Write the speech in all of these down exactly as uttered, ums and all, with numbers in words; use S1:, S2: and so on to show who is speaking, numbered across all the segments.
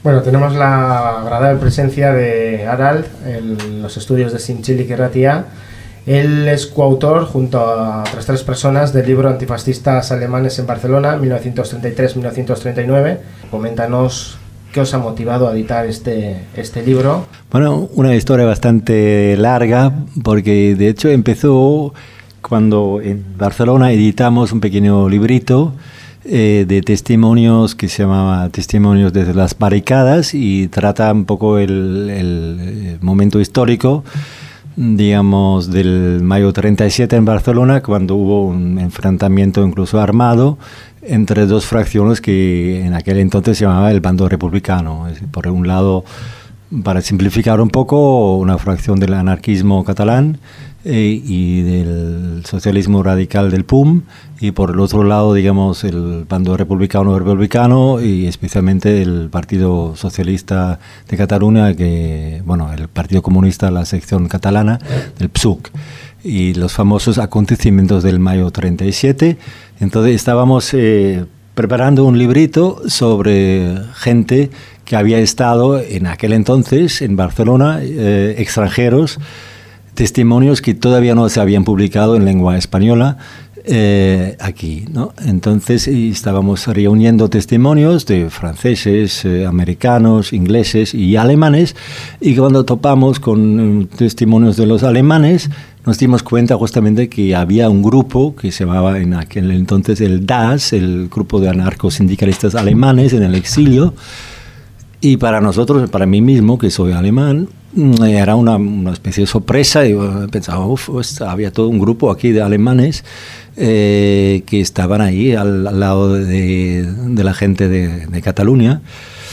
S1: Bueno, tenemos la agradable presencia de Harald en los estudios de Zintzilik Irratia. Él es coautor, junto a otras tres personas, del libro Antifascistas alemanes en Barcelona, mil novecientos treinta y tres a mil novecientos treinta y nueve. Coméntanos qué os ha motivado a editar este, este libro.
S2: Bueno, una historia bastante larga, porque de hecho empezó cuando en Barcelona editamos un pequeño librito eh, de testimonios que se llamaba Testimonios desde las barricadas, y trata un poco el, el momento histórico, digamos, del mayo treinta y siete en Barcelona, cuando hubo un enfrentamiento incluso armado entre dos fracciones que en aquel entonces se llamaba el bando republicano. Es decir, por un lado, para simplificar un poco, una fracción del anarquismo catalán eh, y del socialismo radical del P U M, y por el otro lado, digamos, el bando republicano republicano y especialmente el Partido Socialista de Cataluña, que, bueno, el Partido Comunista, la sección catalana del P S U C, y los famosos acontecimientos del mayo treinta y siete. Entonces estábamos eh, preparando un librito sobre gente que había estado en aquel entonces en Barcelona, eh, extranjeros, testimonios que todavía no se habían publicado en lengua española eh, aquí, ¿no? Entonces estábamos reuniendo testimonios de franceses, eh, americanos, ingleses y alemanes, y cuando topamos con eh, testimonios de los alemanes, nos dimos cuenta justamente que había un grupo que se llamaba en aquel entonces el D A S, el grupo de anarcosindicalistas alemanes en el exilio, y para nosotros, para mí mismo, que soy alemán, era una, una especie de sorpresa, y pensaba, uff, había todo un grupo aquí de alemanes eh, que estaban ahí al, al lado de, de la gente de, de Cataluña,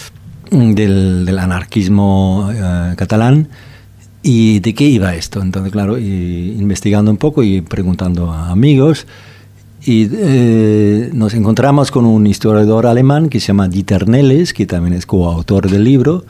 S2: del, del anarquismo eh, catalán. ¿Y de qué iba esto? Entonces, claro, y investigando un poco y preguntando a amigos, y eh, nos encontramos con un historiador alemán que se llama Dieter Nelles, que también es coautor del libro,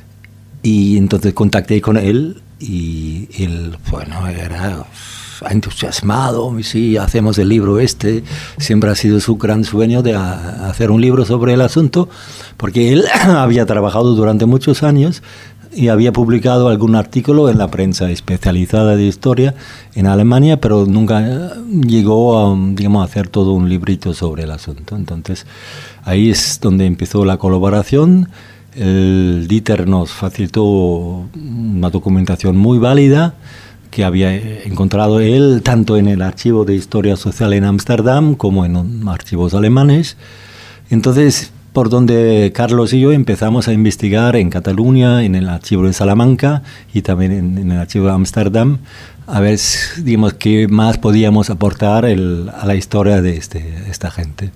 S2: y entonces contacté con él, y él, bueno, era entusiasmado. Sí, hacemos el libro este. Siempre ha sido su gran sueño de a, hacer un libro sobre el asunto, porque él había trabajado durante muchos años y había publicado algún artículo en la prensa especializada de historia en Alemania, pero nunca llegó a, digamos, a hacer todo un librito sobre el asunto. Entonces, ahí es donde empezó la colaboración. El Dieter nos facilitó una documentación muy válida que había encontrado él tanto en el Archivo de Historia Social en Ámsterdam como en archivos alemanes. Entonces, por donde Carlos y yo empezamos a investigar en Cataluña, en el archivo de Salamanca y también en, en el archivo de Ámsterdam, a ver, digamos, qué más podíamos aportar el, a la historia de este, esta gente.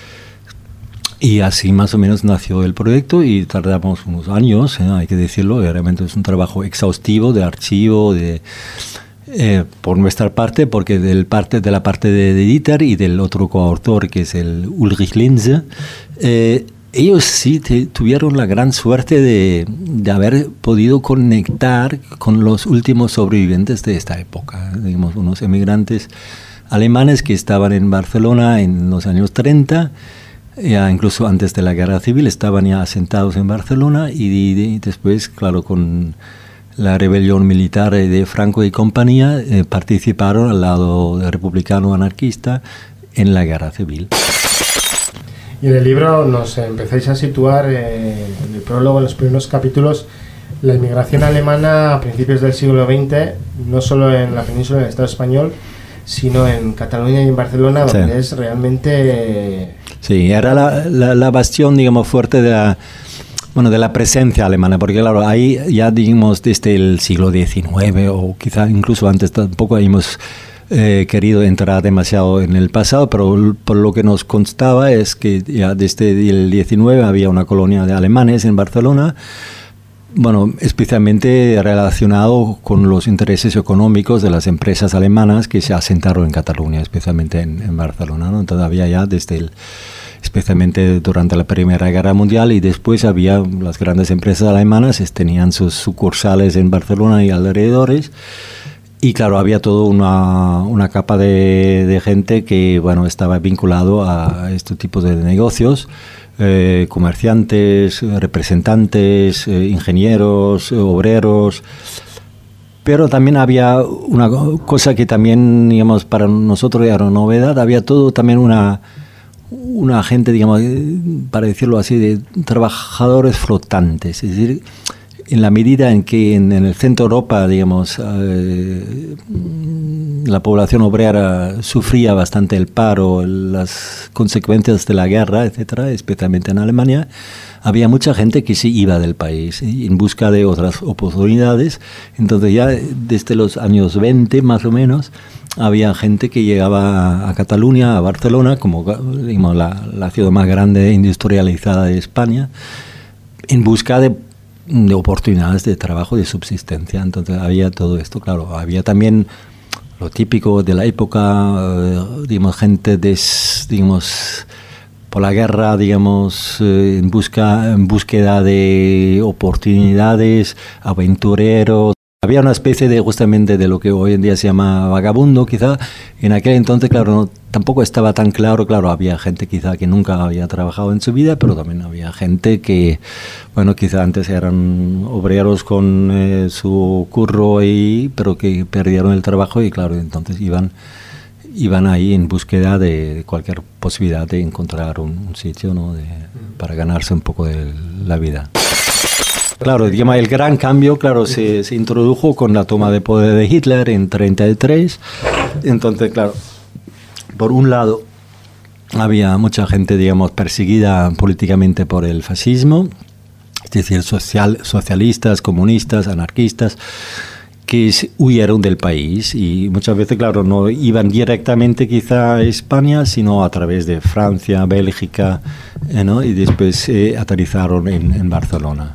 S2: Y así más o menos nació el proyecto, y tardamos unos años, ¿eh? Hay que decirlo, realmente es un trabajo exhaustivo de archivo, de, eh, por nuestra parte, porque del parte, de la parte de, de Dieter y del otro coautor, que es el Ulrich Linse, eh, ellos sí te, tuvieron la gran suerte de, de haber podido conectar con los últimos sobrevivientes de esta época, digamos, unos emigrantes alemanes que estaban en Barcelona en los años treinta, ya incluso antes de la guerra civil estaban ya asentados en Barcelona, y, y, y después, claro, con la rebelión militar de Franco y compañía, eh, participaron al lado republicano anarquista en la guerra civil.
S1: Y en el libro nos empezáis a situar eh, en el prólogo, en los primeros capítulos, la inmigración alemana a principios del siglo veinte, no solo en la península del Estado español, sino en Cataluña y en Barcelona, donde sí. es realmente...
S2: Sí, era la, la, la bastión, digamos, fuerte de la, bueno, de la presencia alemana, porque claro, ahí ya, digamos, desde el siglo diecinueve, o quizá incluso antes, tampoco hemos eh, querido entrar demasiado en el pasado, pero por lo que nos constaba es que ya desde el diecinueve había una colonia de alemanes en Barcelona, bueno, especialmente relacionado con los intereses económicos de las empresas alemanas que se asentaron en Cataluña, especialmente en, en Barcelona, ¿no? Todavía ya desde el, especialmente durante la Primera Guerra Mundial, y después había las grandes empresas alemanas, tenían sus sucursales en Barcelona y alrededores, y claro, había toda una, una capa de, de gente que, bueno, estaba vinculado a este tipo de negocios, eh, comerciantes, representantes, eh, ingenieros, obreros. Pero también había una cosa que también, digamos, para nosotros era novedad, había todo también una, una gente, digamos, para decirlo así, de trabajadores flotantes. Es decir, en la medida en que en, en el centro de Europa, digamos, eh, la población obrera sufría bastante el paro, las consecuencias de la guerra, etcétera, especialmente en Alemania, había mucha gente que se iba del país ¿eh? en busca de otras oportunidades. Entonces ya desde los años veinte más o menos había gente que llegaba a Cataluña, a Barcelona, como digamos, la, la ciudad más grande e industrializada de España, en busca de, de oportunidades de trabajo, de subsistencia. Entonces había todo esto, claro. Había también lo típico de la época, eh, digamos, gente de, digamos, por la guerra, digamos, eh, en, busca, en búsqueda de oportunidades, aventureros. Había una especie de, justamente, de lo que hoy en día se llama vagabundo, quizá. En aquel entonces, claro, no, tampoco estaba tan claro. Claro, había gente quizá que nunca había trabajado en su vida, pero también había gente que, bueno, quizá antes eran obreros con eh, su curro, y, pero que perdieron el trabajo y, claro, entonces iban... iban ahí en búsqueda de cualquier posibilidad de encontrar un, un sitio, ¿no? de, para ganarse un poco de la vida. Claro, digamos, el gran cambio, claro, se, se introdujo con la toma de poder de Hitler en treinta y tres. Entonces, claro, por un lado había mucha gente, digamos, perseguida políticamente por el fascismo, es decir, social, socialistas, comunistas, anarquistas, que huyeron del país, y muchas veces, claro, no iban directamente quizá a España, sino a través de Francia, Bélgica, eh, ¿no? y después eh, aterrizaron en, en Barcelona.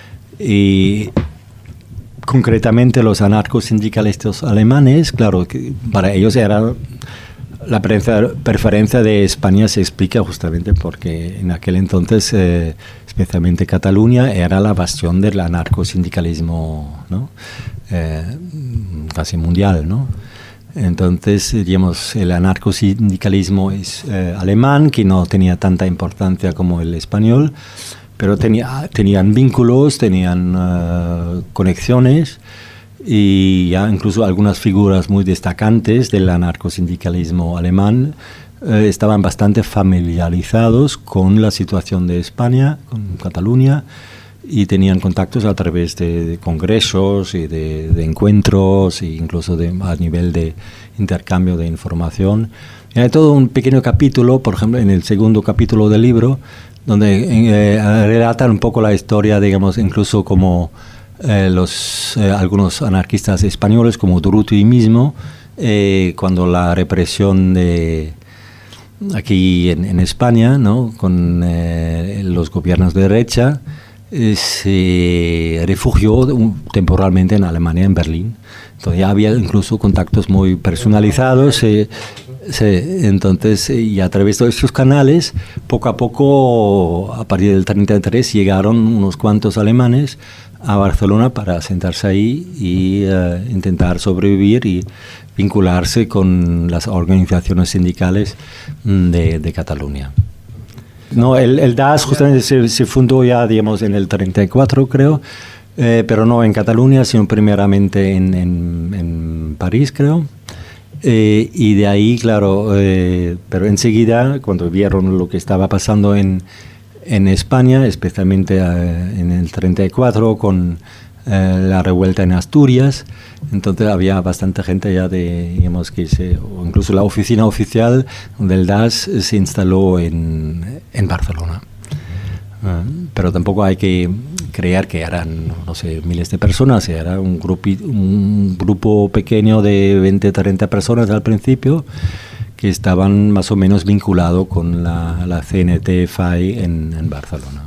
S2: Y concretamente los anarcosindicalistas alemanes, claro, que para ellos era la preferencia de España, se explica justamente porque en aquel entonces, eh, especialmente Cataluña, era la bastión del anarcosindicalismo, ¿no? Eh, casi mundial, ¿no? Entonces, digamos, el anarcosindicalismo es eh, alemán, que no tenía tanta importancia como el español, pero tenía, tenían vínculos, tenían uh, conexiones, y ya incluso algunas figuras muy destacantes del anarcosindicalismo alemán eh, estaban bastante familiarizados con la situación de España, con Cataluña, y tenían contactos a través de, de congresos y de, de encuentros, e incluso de, a nivel de intercambio de información. Y hay todo un pequeño capítulo, por ejemplo, en el segundo capítulo del libro, donde eh, relatan un poco la historia, digamos, incluso como eh, los, eh, algunos anarquistas españoles, como Durruti mismo, eh, cuando la represión de aquí en, en España, ¿no? con eh, los gobiernos de derecha, se refugió temporalmente en Alemania, en Berlín. Entonces ya había incluso contactos muy personalizados. Eh, se, entonces, y a través de estos canales, poco a poco, a partir del treinta y tres, llegaron unos cuantos alemanes a Barcelona para sentarse ahí y uh, intentar sobrevivir y vincularse con las organizaciones sindicales de, de Cataluña. No, el, el D A S justamente se, se fundó ya, digamos, en el treinta y cuatro, creo, eh, pero no en Cataluña, sino primeramente en, en, en París, creo. Eh, y de ahí, claro, eh, pero enseguida, cuando vieron lo que estaba pasando en, en España, especialmente eh, en el treinta y cuatro, con eh, la revuelta en Asturias, entonces había bastante gente ya de, digamos, que se, o incluso la oficina oficial del D A S se instaló en, en Barcelona. Uh, pero tampoco hay que creer que eran, no sé, miles de personas, era un, grupi, un grupo pequeño de veinte, treinta personas al principio, que estaban más o menos vinculados con la, la C N T F A I en, en Barcelona.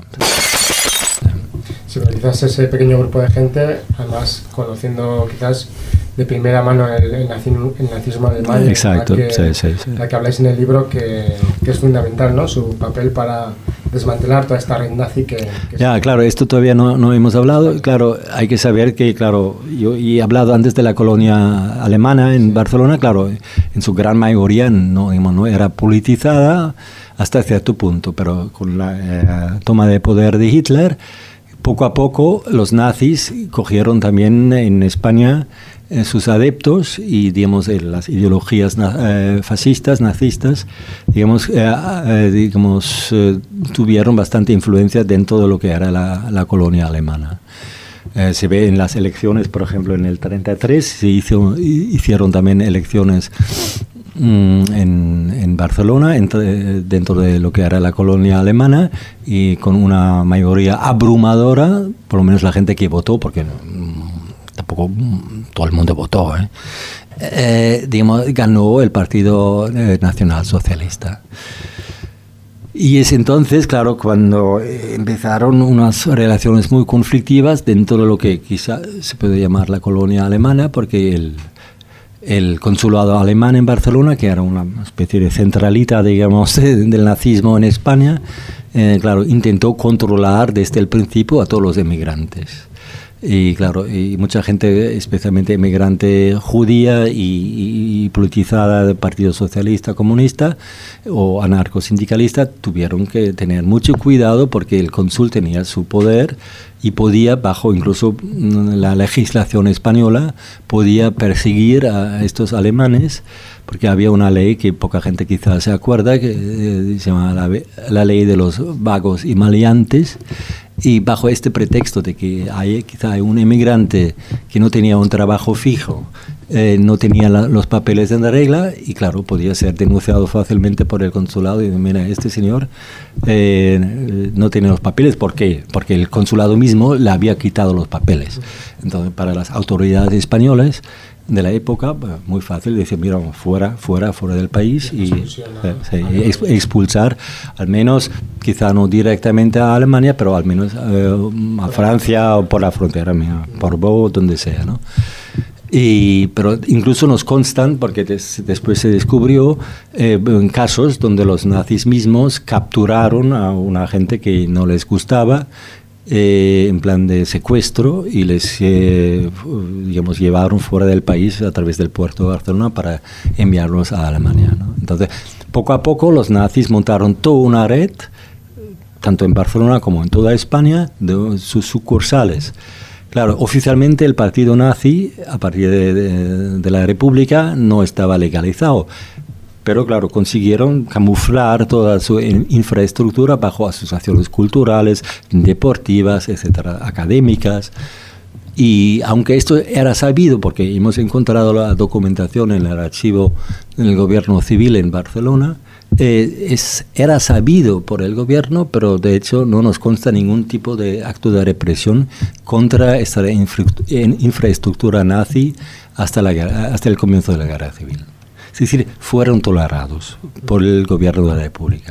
S1: Si realizas ese pequeño grupo de gente, además conociendo quizás de primera mano el, el, nazismo, el nazismo alemán,
S2: exacto,
S1: la que,
S2: sí, sí, sí.
S1: la que habláis en el libro, que, que es fundamental, ¿no? Su papel para desmantelar toda esta red nazi que... que
S2: ya, claro, esto todavía no, no hemos hablado. Claro, hay que saber que, claro, yo he hablado antes de la colonia alemana en Barcelona, claro, en su gran mayoría no, digamos, no era politizada. hasta cierto punto, pero con la eh, toma de poder de Hitler, poco a poco los nazis cogieron también en España eh, sus adeptos y, digamos, eh, las ideologías eh, fascistas, nazistas, digamos, eh, eh, digamos eh, tuvieron bastante influencia dentro de lo que era la, la colonia alemana. Eh, se ve en las elecciones, por ejemplo, en el treinta y tres se hizo, hicieron también elecciones mm, en, en Barcelona, entre, dentro de lo que era la colonia alemana, y con una mayoría abrumadora, por lo menos la gente que votó, porque mm, tampoco mm, todo el mundo votó, ¿eh? Eh, digamos, ganó el Partido eh, Nacional Socialista. Y es entonces, claro, cuando empezaron unas relaciones muy conflictivas dentro de lo que quizá se puede llamar la colonia alemana, porque el, el consulado alemán en Barcelona, que era una especie de centralita, digamos, del nazismo en España, eh, claro, intentó controlar desde el principio a todos los emigrantes. Y claro, y mucha gente, especialmente emigrante judía y, y, y politizada del Partido Socialista Comunista o anarcosindicalista, tuvieron que tener mucho cuidado porque el cónsul tenía su poder y podía, bajo incluso la legislación española, podía perseguir a estos alemanes, porque había una ley que poca gente quizás se acuerda, que eh, se llama la, la ley de los vagos y maleantes. Y bajo este pretexto de que hay quizá hay un emigrante que no tenía un trabajo fijo, eh, no tenía la, los papeles en regla, y claro, podía ser denunciado fácilmente por el consulado y mira, este señor eh, no tiene los papeles. ¿Por qué? Porque el consulado mismo le había quitado los papeles. Entonces, para las autoridades españolas de la época, muy fácil decir, mira, fuera, fuera, fuera del país y eh, sí, expulsar, al menos, quizá no directamente a Alemania, pero al menos eh, a Francia o por la frontera, mira, por Bo, donde sea, ¿no? Y, pero incluso nos constan, porque des, después se descubrió eh, en casos donde los nazis mismos capturaron a una gente que no les gustaba, Eh, en plan de secuestro, y les eh, digamos, llevaron fuera del país a través del puerto de Barcelona para enviarlos a Alemania, ¿no? Entonces, poco a poco los nazis montaron toda una red, tanto en Barcelona como en toda España, de sus sucursales. Claro, oficialmente el partido nazi, a partir de, de, de la República, no estaba legalizado. Pero claro, consiguieron camuflar toda su infraestructura bajo asociaciones culturales, deportivas, etcétera, académicas. Y aunque esto era sabido, porque hemos encontrado la documentación en el archivo del gobierno civil en Barcelona, eh, es, era sabido por el gobierno, pero de hecho no nos consta ningún tipo de acto de represión contra esta infra, infraestructura nazi hasta, la, hasta el comienzo de la guerra civil. Es decir, fueron tolerados por el gobierno de la República.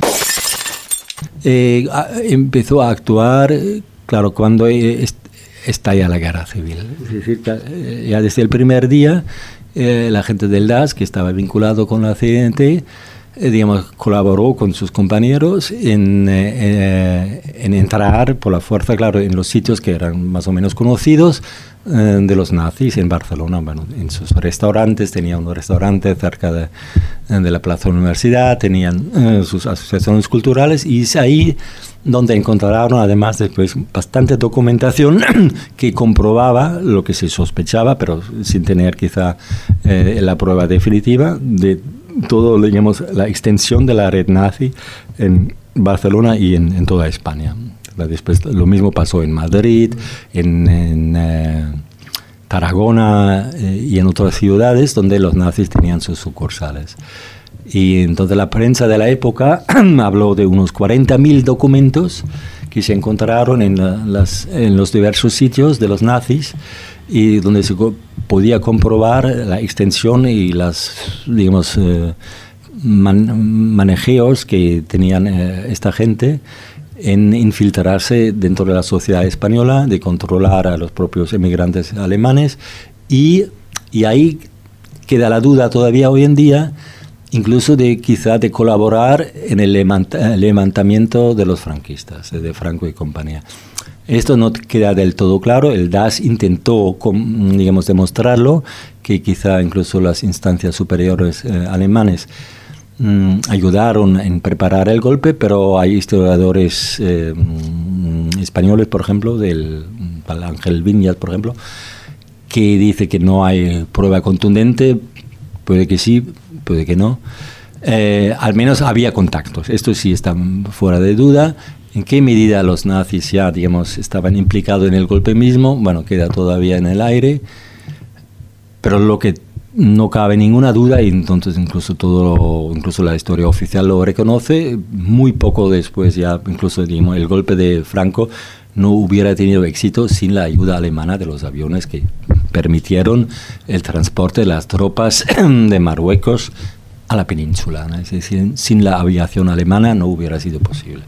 S2: Eh, a, empezó a actuar, claro, cuando est, estalla la guerra civil. Es decir, que, ya desde el primer día, eh, la gente del D A S, que estaba vinculado con la C N T, eh, digamos, colaboró con sus compañeros en, eh, en entrar por la fuerza, claro, en los sitios que eran más o menos conocidos de los nazis en Barcelona. Bueno, en sus restaurantes, tenían un restaurante cerca de, de la Plaza de la Universidad, tenían eh, sus asociaciones culturales, y es ahí donde encontraron además después bastante documentación que comprobaba lo que se sospechaba, pero sin tener quizá eh, la prueba definitiva de todo, digamos, la extensión de la red nazi en Barcelona y en, en toda España. Después lo mismo pasó en Madrid, en, en eh, Tarragona eh, y en otras ciudades donde los nazis tenían sus sucursales. Y entonces la prensa de la época habló de unos cuarenta mil documentos que se encontraron en, la, las, en los diversos sitios de los nazis, y donde se co- podía comprobar la extensión y las, digamos, eh, man, manejeos que tenían eh, esta gente en infiltrarse dentro de la sociedad española, de controlar a los propios emigrantes alemanes, y, y ahí queda la duda todavía hoy en día, incluso de quizá de colaborar en el levantamiento de los franquistas, de Franco y compañía. Esto no queda del todo claro. El D A S intentó, digamos, demostrarlo, que quizá incluso las instancias superiores eh, alemanes mm, ayudaron en preparar el golpe, pero hay historiadores eh, españoles, por ejemplo, del Ángel Viñas, por ejemplo, que dice que no hay prueba contundente, puede que sí, puede que no. Eh, al menos había contactos, esto sí está fuera de duda. ¿En qué medida los nazis ya, digamos, estaban implicados en el golpe mismo? Bueno, queda todavía en el aire, pero lo que no cabe ninguna duda, y entonces incluso todo, incluso la historia oficial lo reconoce, muy poco después ya, incluso digamos, el golpe de Franco no hubiera tenido éxito sin la ayuda alemana de los aviones que permitieron el transporte de las tropas de Marruecos a la península, ¿no? Es decir, sin la aviación alemana no hubiera sido posible.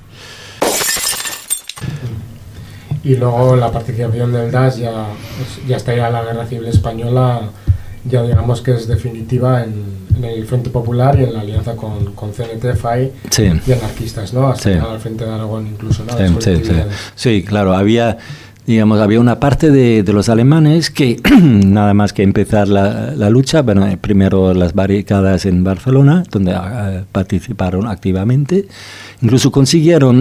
S1: Y luego la participación del D A S ya, ya está ya la Guerra Civil Española, ya digamos que es definitiva en, en el Frente Popular y en la alianza con, con C N T, F A I sí. y anarquistas, ¿no? Hasta sí. al Frente de Aragón incluso, ¿no?
S2: Sí, sí, sí. sí, claro, había... Digamos, había una parte de, de los alemanes que, nada más que empezar la, la lucha, bueno, primero las barricadas en Barcelona, donde uh, participaron activamente, incluso consiguieron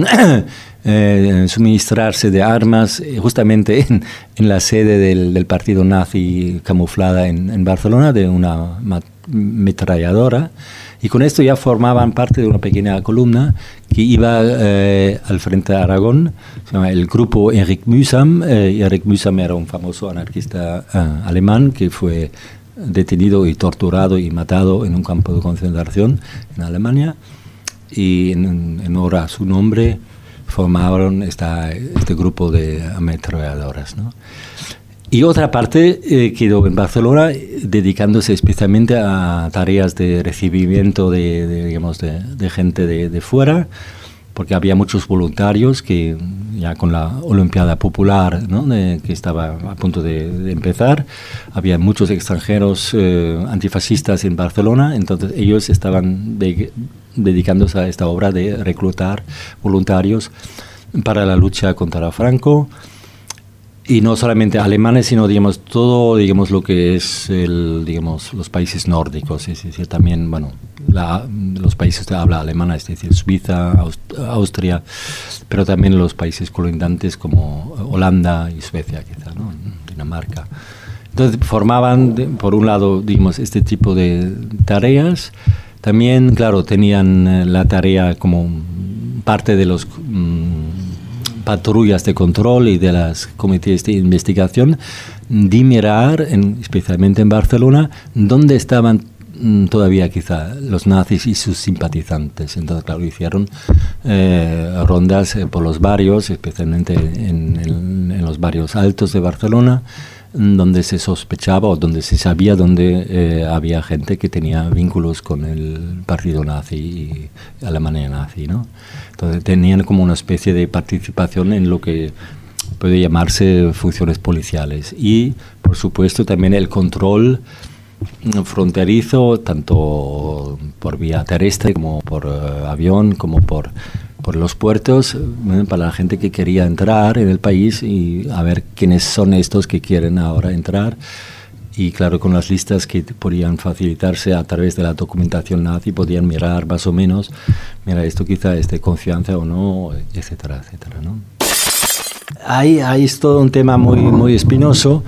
S2: eh, suministrarse de armas justamente en, en la sede del, del partido nazi camuflada en, en Barcelona, de una ametralladora, y con esto ya formaban parte de una pequeña columna que iba eh, al frente de Aragón, se llama el grupo Erich Mühsam. Eh, Erich Mühsam era un famoso anarquista eh, alemán que fue detenido y torturado y matado en un campo de concentración en Alemania, y en, en honor a su nombre formaron esta, este grupo de ametralladoras, ¿no? Y otra parte eh, quedó en Barcelona dedicándose especialmente a tareas de recibimiento de, de, digamos, de, de gente de, de fuera, porque había muchos voluntarios que ya con la Olimpiada Popular, ¿no? de, que estaba a punto de, de empezar, había muchos extranjeros eh, antifascistas en Barcelona, entonces ellos estaban de, dedicándose a esta obra de reclutar voluntarios para la lucha contra Franco. Y no solamente alemanes, sino digamos todo, digamos lo que es el, digamos los países nórdicos, es decir, también bueno, la, los países de habla alemana, es decir, Suiza, Aust- Austria, pero también los países colindantes como Holanda y Suecia, quizá, ¿no? Dinamarca. Entonces formaban, de, por un lado, digamos este tipo de tareas. También, claro, tenían eh, la tarea como parte de los mmm, patrullas de control y de las comités de investigación, de mirar, en, especialmente en Barcelona, dónde estaban mm, todavía quizá los nazis y sus simpatizantes. Entonces, claro, hicieron eh, rondas eh, por los barrios, especialmente en, en, en los barrios altos de Barcelona, donde se sospechaba o donde se sabía donde eh, había gente que tenía vínculos con el partido nazi y Alemania nazi, ¿no? Entonces tenían como una especie de participación en lo que puede llamarse funciones policiales y, por supuesto, también el control fronterizo, tanto por vía terrestre como por uh, avión, como por por los puertos, eh, para la gente que quería entrar en el país y a ver quiénes son estos que quieren ahora entrar. Y claro, con las listas que podían facilitarse a través de la documentación nazi, podían mirar más o menos, mira, esto quizá es de confianza o no, etcétera, etcétera, ¿no? Ahí, ahí es todo un tema muy, muy espinoso,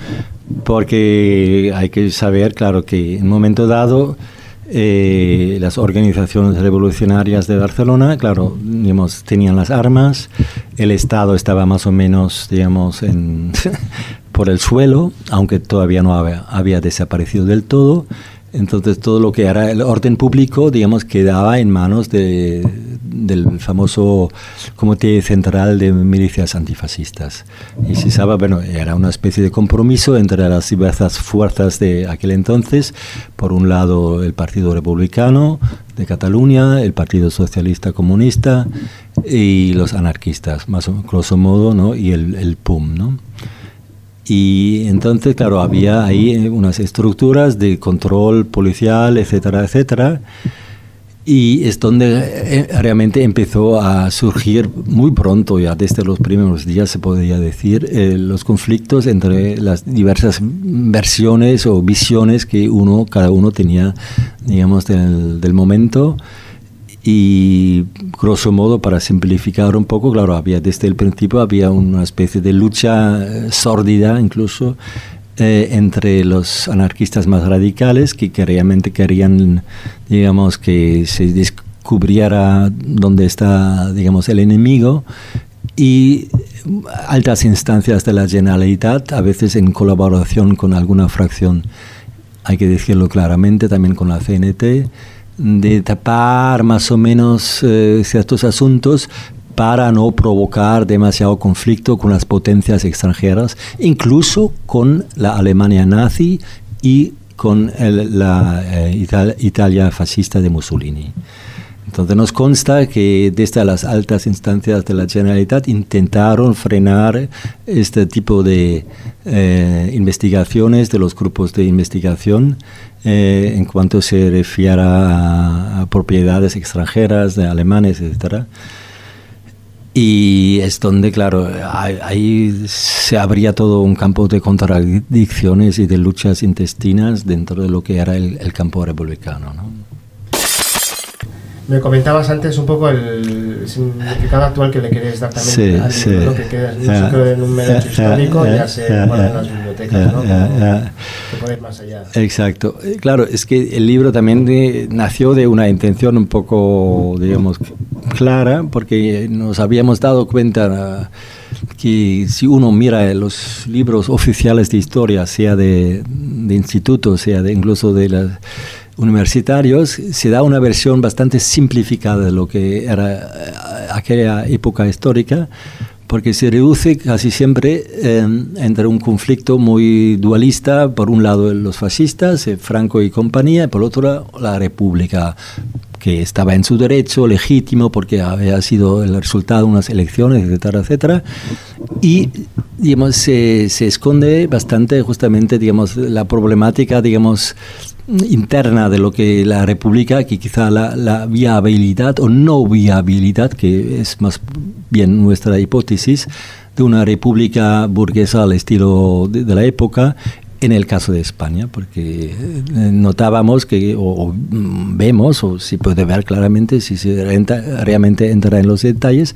S2: porque hay que saber, claro, que en un momento dado Eh, las organizaciones revolucionarias de Barcelona, claro, digamos, tenían las armas, el Estado estaba más o menos, digamos, en por el suelo, aunque todavía no había, había desaparecido del todo. Entonces todo lo que era el orden público, digamos, quedaba en manos de, del famoso Comité Central de Milicias Antifascistas. Y se sabe, bueno, era una especie de compromiso entre las diversas fuerzas de aquel entonces. Por un lado, el Partido Republicano de Cataluña, el Partido Socialista Comunista y los anarquistas, más o grosso modo, ¿no? Y el, el P U M, ¿no? Y entonces, claro, había ahí unas estructuras de control policial, etcétera, etcétera. Y es donde realmente empezó a surgir muy pronto, ya desde los primeros días se podría decir, eh, los conflictos entre las diversas versiones o visiones que uno, cada uno tenía, digamos, del, del momento. Y grosso modo, para simplificar un poco, claro, había desde el principio había una especie de lucha sórdida incluso eh, entre los anarquistas más radicales que, que realmente querían, digamos, que se descubriera dónde está, digamos, el enemigo, y altas instancias de la Generalitat, a veces en colaboración con alguna fracción, hay que decirlo claramente, también con la C N T, de tapar más o menos eh, ciertos asuntos para no provocar demasiado conflicto con las potencias extranjeras, incluso con la Alemania nazi y con el, la eh, Ital- Italia fascista de Mussolini. Entonces nos consta que desde las altas instancias de la Generalitat intentaron frenar este tipo de eh, investigaciones de los grupos de investigación eh, en cuanto se refiera a, a propiedades extranjeras de alemanes, etcétera. Y es donde, claro, ahí, ahí se abría todo un campo de contradicciones y de luchas intestinas dentro de lo que era el, el campo republicano, ¿no?
S1: Me comentabas antes un poco el significado actual que le querías dar también
S2: sí,
S1: al
S2: sí.
S1: libro, ¿no? Que queda no solo en un mero hecho histórico, ya se guarda en las bibliotecas, ¿no? Que puede ir más allá.
S2: Exacto. Claro, es que el libro también de, nació de una intención un poco, digamos, clara, porque nos habíamos dado cuenta que si uno mira los libros oficiales de historia, sea de, de institutos, sea de incluso de las universitarios, se da una versión bastante simplificada de lo que era aquella época histórica, porque se reduce casi siempre eh, entre un conflicto muy dualista, por un lado los fascistas, eh, Franco y compañía, y por otro lado la República, que estaba en su derecho legítimo porque había sido el resultado de unas elecciones, etcétera, etcétera, y digamos, se, se esconde bastante justamente, digamos, la problemática, digamos, interna de lo que la República, que quizá la, la viabilidad o no viabilidad, que es más bien nuestra hipótesis, de una república burguesa al estilo de, de la época, en el caso de España, porque notábamos que, o, o vemos, o se puede ver claramente si se renta, realmente entra en los detalles,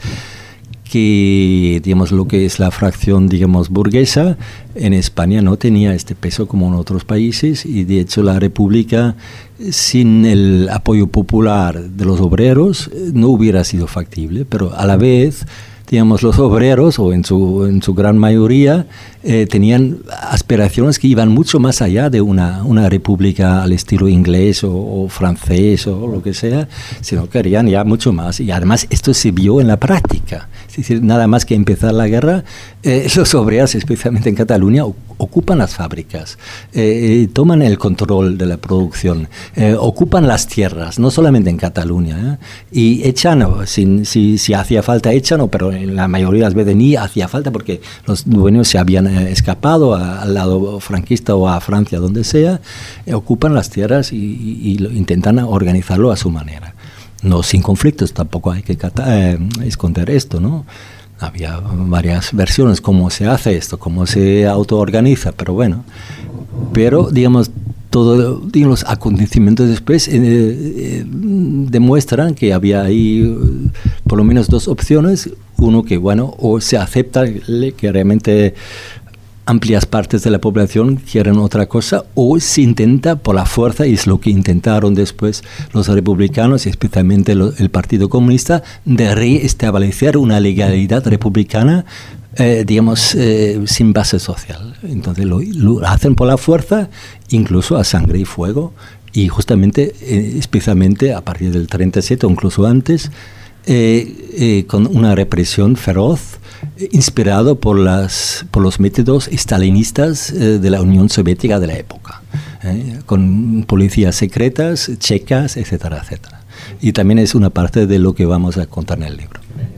S2: que, digamos, lo que es la fracción, digamos, burguesa en España no tenía este peso como en otros países, y de hecho la República sin el apoyo popular de los obreros no hubiera sido factible, pero a la vez, digamos, los obreros, o en su, en su gran mayoría, eh, tenían aspiraciones que iban mucho más allá de una, una república al estilo inglés o, o francés o lo que sea, sino querían ya mucho más. Y además esto se vio en la práctica. Es decir, nada más que empezar la guerra, eh, los obreros, especialmente en Cataluña, ocupan las fábricas, eh, toman el control de la producción, eh, ocupan las tierras, no solamente en Cataluña, ¿eh? Y echan, si, si, si hacía falta, echan, pero en la mayoría de las veces ni hacía falta porque los dueños se habían eh, escapado a, al lado franquista o a Francia, donde sea, eh, ocupan las tierras y, y, y lo, intentan organizarlo a su manera. No sin conflictos, tampoco hay que eh, esconder esto, ¿no? Había varias versiones, cómo se hace esto, cómo se autoorganiza, pero bueno. Pero, digamos, todos los acontecimientos después eh, eh, demuestran que había ahí eh, por lo menos dos opciones. Uno que, bueno, o se acepta que realmente amplias partes de la población quieren otra cosa, o se intenta por la fuerza, y es lo que intentaron después los republicanos y especialmente lo, el Partido Comunista, de reestablecer una legalidad republicana, eh, digamos, eh, sin base social. Entonces lo, lo hacen por la fuerza, incluso a sangre y fuego, y justamente, eh, especialmente a partir del treinta y siete o incluso antes, eh, eh, con una represión feroz, inspirado por, las, por los métodos estalinistas eh, de la Unión Soviética de la época, eh, con policías secretas, checas, etcétera, etcétera. Y también es una parte de lo que vamos a contar en el libro.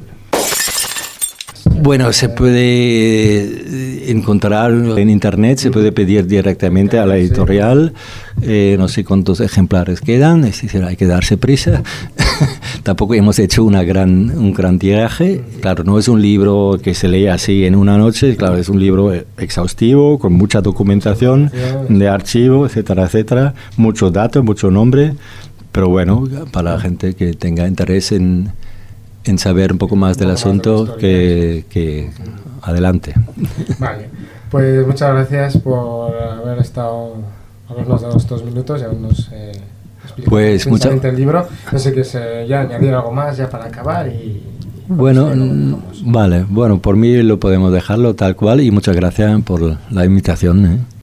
S2: Bueno, se puede encontrar en internet, se puede pedir directamente a la editorial, eh, no sé cuántos ejemplares quedan, es decir, hay que darse prisa. Tampoco hemos hecho una gran, un gran tiraje, claro, no es un libro que se lee así en una noche, claro, es un libro exhaustivo, con mucha documentación de archivo, etcétera, etcétera, muchos datos, mucho nombre, pero bueno, para la gente que tenga interés en, en saber un poco más del asunto, que, que adelante.
S1: Vale, pues muchas gracias por haber estado, habernos dado estos minutos y habernos eh, explicado
S2: pues mucha...
S1: el libro. No sé qué se, ya añadir algo más ya para acabar y...
S2: Bueno, vale, bueno, por mí lo podemos dejarlo tal cual y muchas gracias por la invitación, ¿eh?